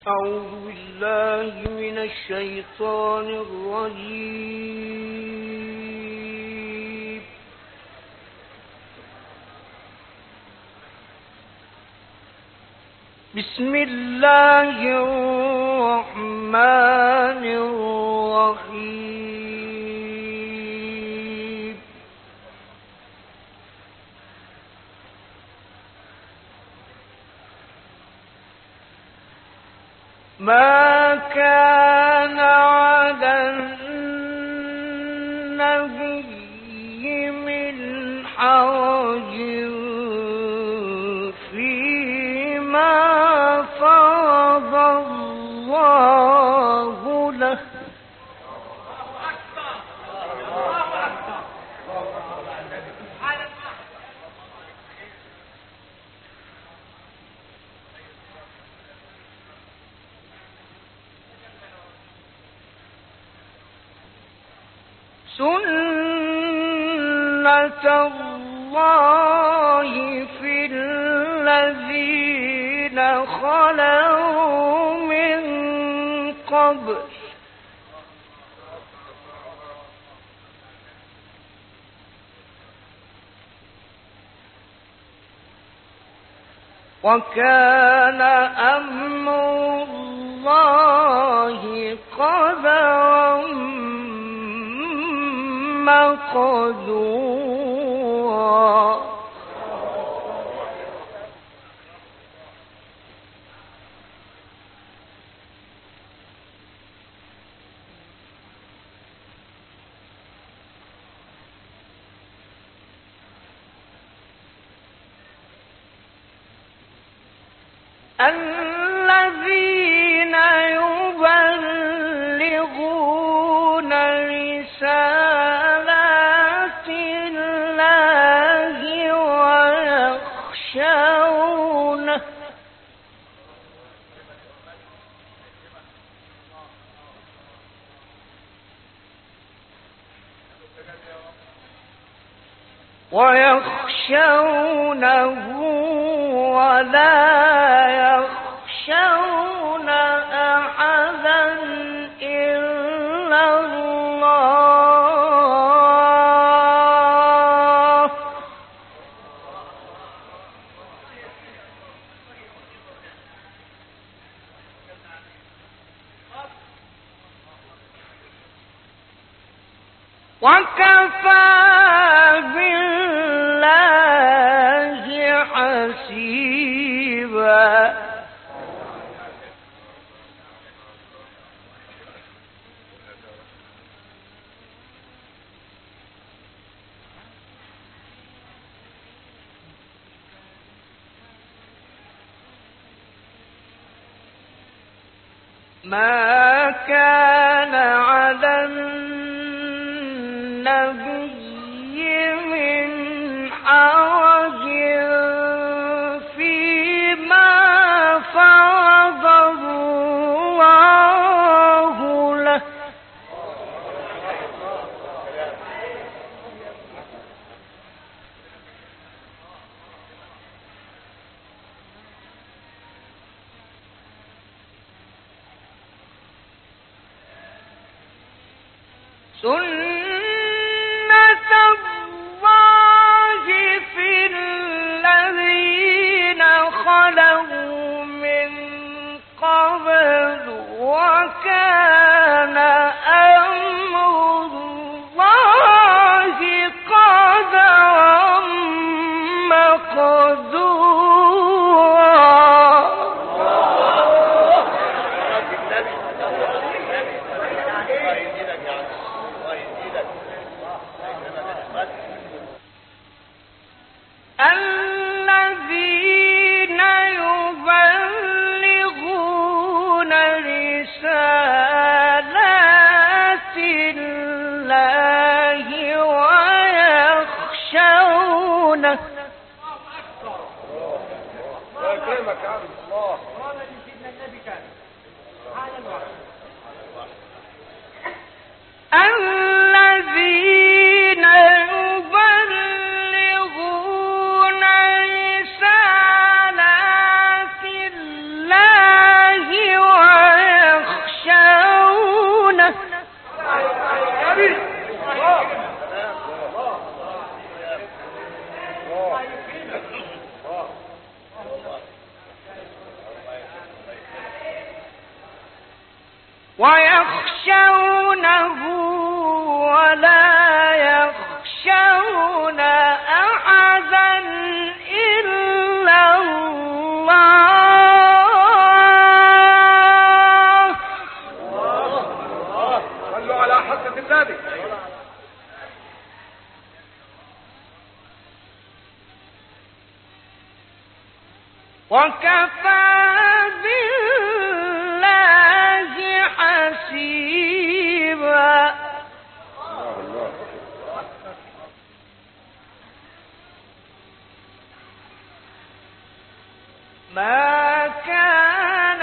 أعوذ بالله من الشيطان الرجيم. بسم الله الرحمن الرحيم. ما كان على النبي من حرج فيما فرض الله له سنة الله في الذين خلوا من قبل وكان أمر الله قدرا مقدورا. الذين يبلغون رسالات الله ويخشونه ولا يخشون أحدا إلا الله. وكفى بالله حسيبا. ما كان على النبي من حرج فيما فرض الله له سنة الله في الذين خلوا من قبل وكان أمر الله قدرا مقدورا. الذين يبلغون رسالات ويخشونه ولا يخشون أحدا إلا الله. صلوا على حضرة النبي. وكفى بالله حسيبا. ما كان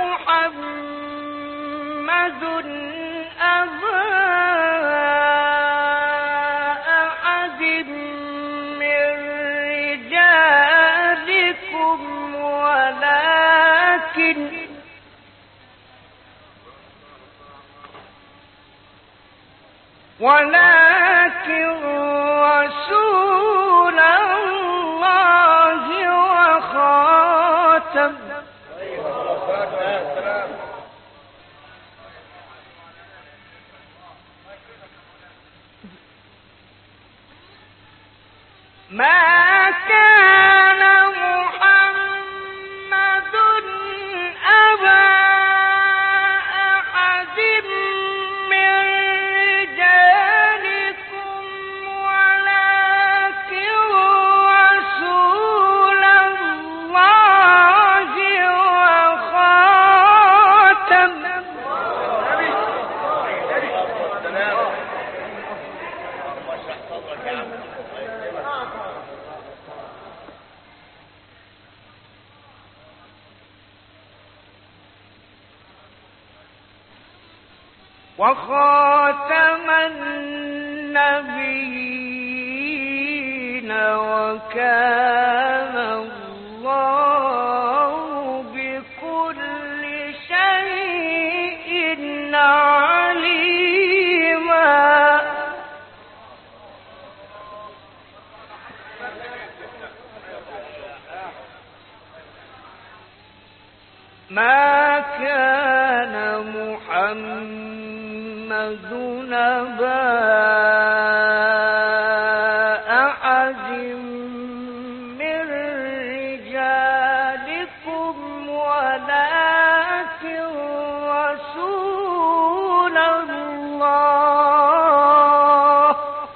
محمد أبا أحد من رجالكم ولكن رسول الله وخاتم ما كان محمد أبا أحد من رجالكم ولكن رسول الله وخاتم وخاتم النبيين وكان الله بكل شيء عليما. ما كان محمد أبا أحد من رجالكم ولكن رسول الله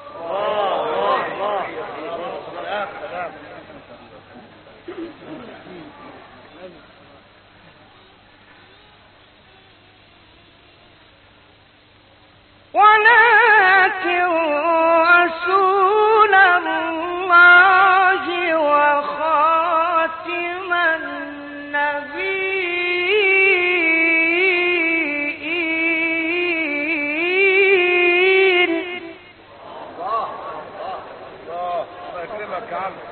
وخاتم النبيين. الله يكرمك يا عم.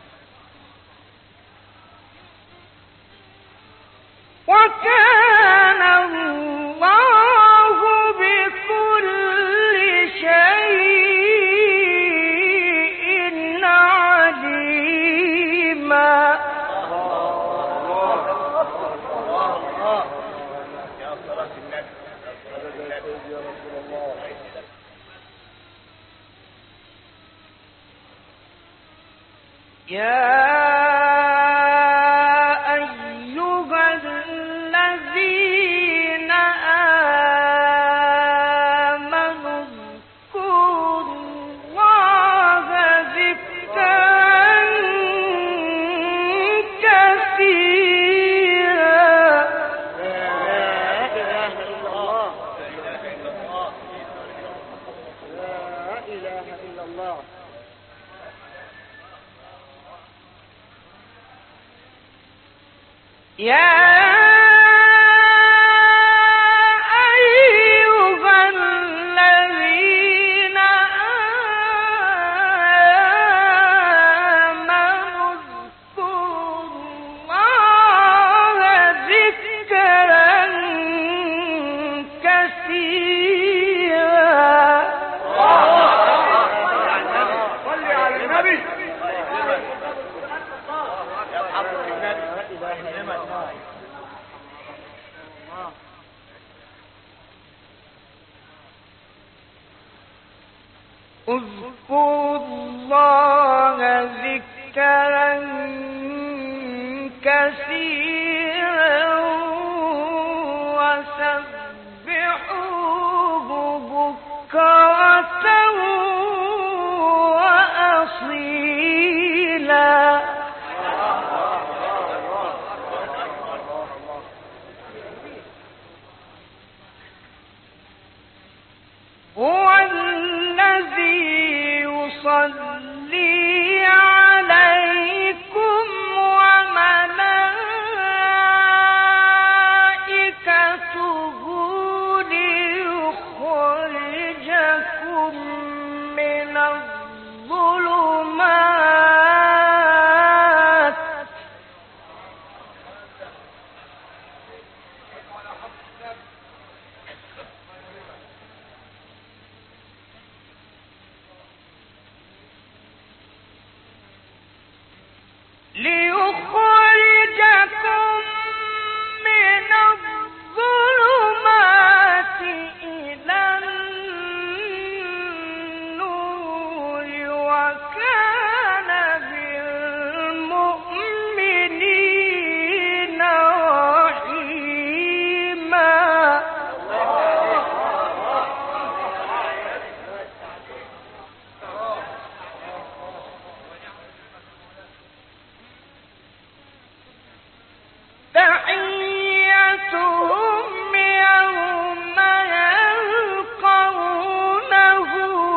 وكان الله بكل شيء عليما. يا صلاة النبي يا رسول الله. يا اذكروا الله ذكرا كثيرا وسبحوه بكرة وأصيلا. هو الذي يصلي عليكم وملائكته ليخرجكم من الظلمات إلى النور وكان بالمؤمنين رحيما. تحيتهم يوم يلقونه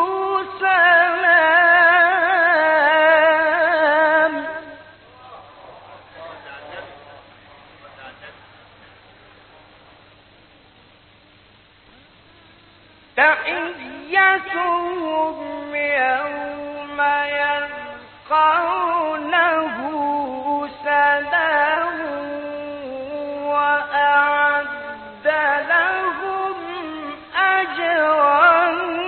سلام. تحيتهم يوم يلقونه سلام وأعد لهم أجرا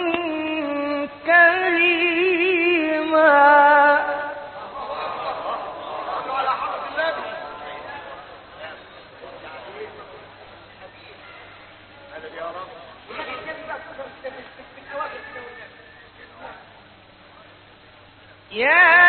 كريما. يا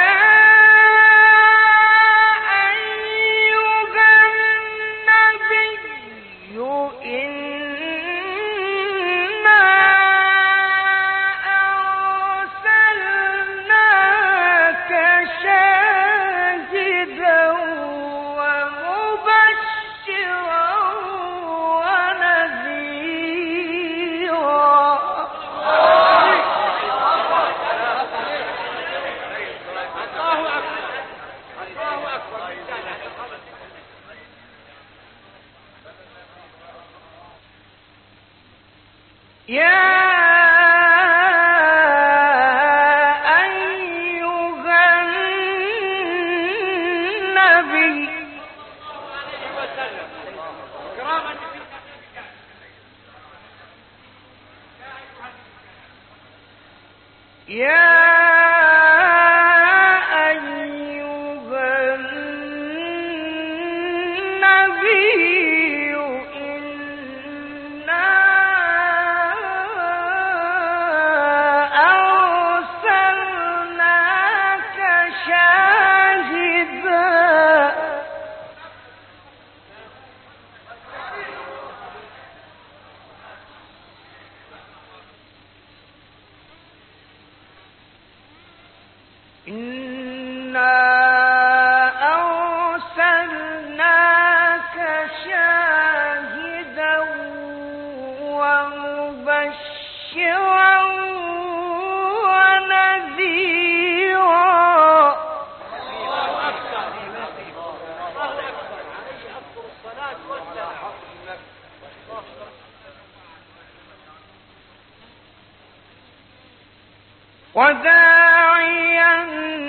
وداعيا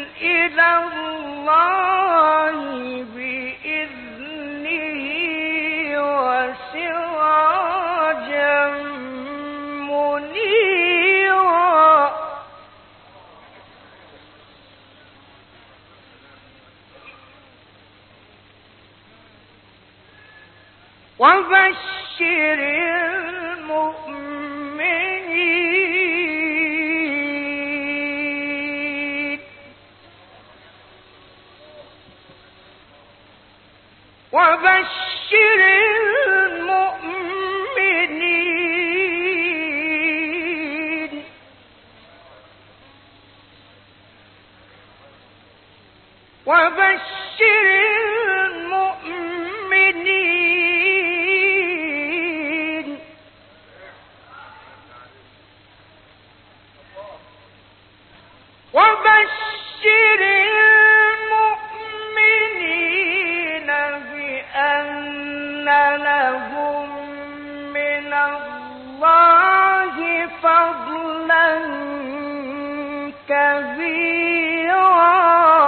إلى الله بإذنه وسراجا منيرا. وبشر المؤمنين وبشر المؤمنين وبشر المؤمنين وبشر المؤمنين بأن لهم من الله فضلا كبيرا.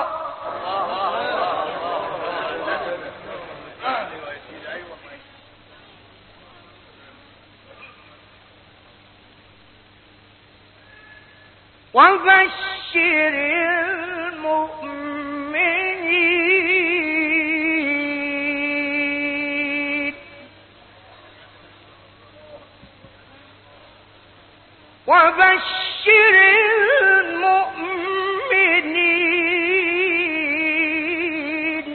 وبشر المؤمنين وبشر المؤمنين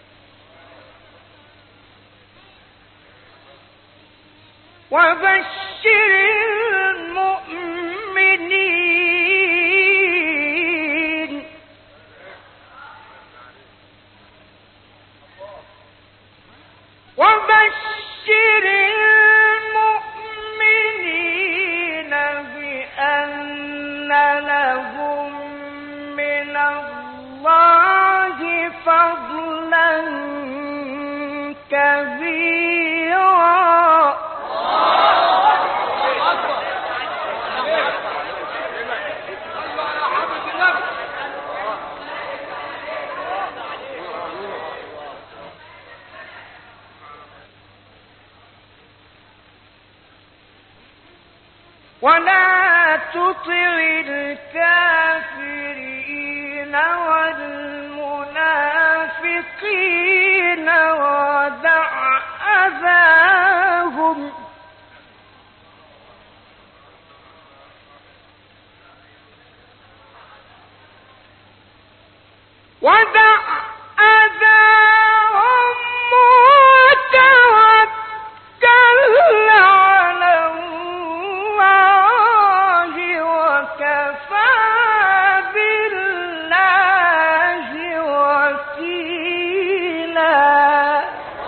وبشر المؤمنين وبشر المؤمنين بأن لهم من الله فضلا كبيرا. ولا تطع الكافرين والمنافقين ودع أذاهم وتوكل على الله وكفى بالله وكيلا.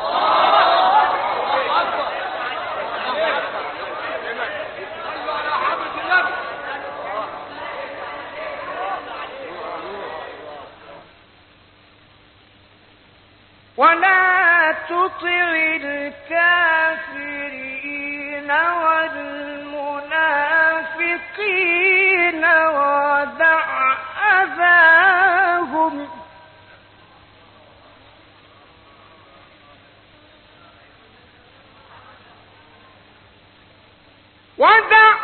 ولا تطع الكافرين والمنافقين ودع أذاهم وتوكل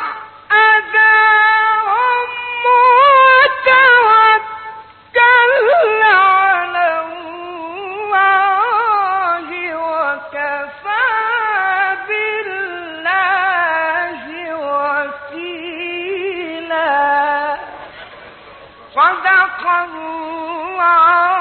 على الله وكفى بالله وكيلا. صدق الله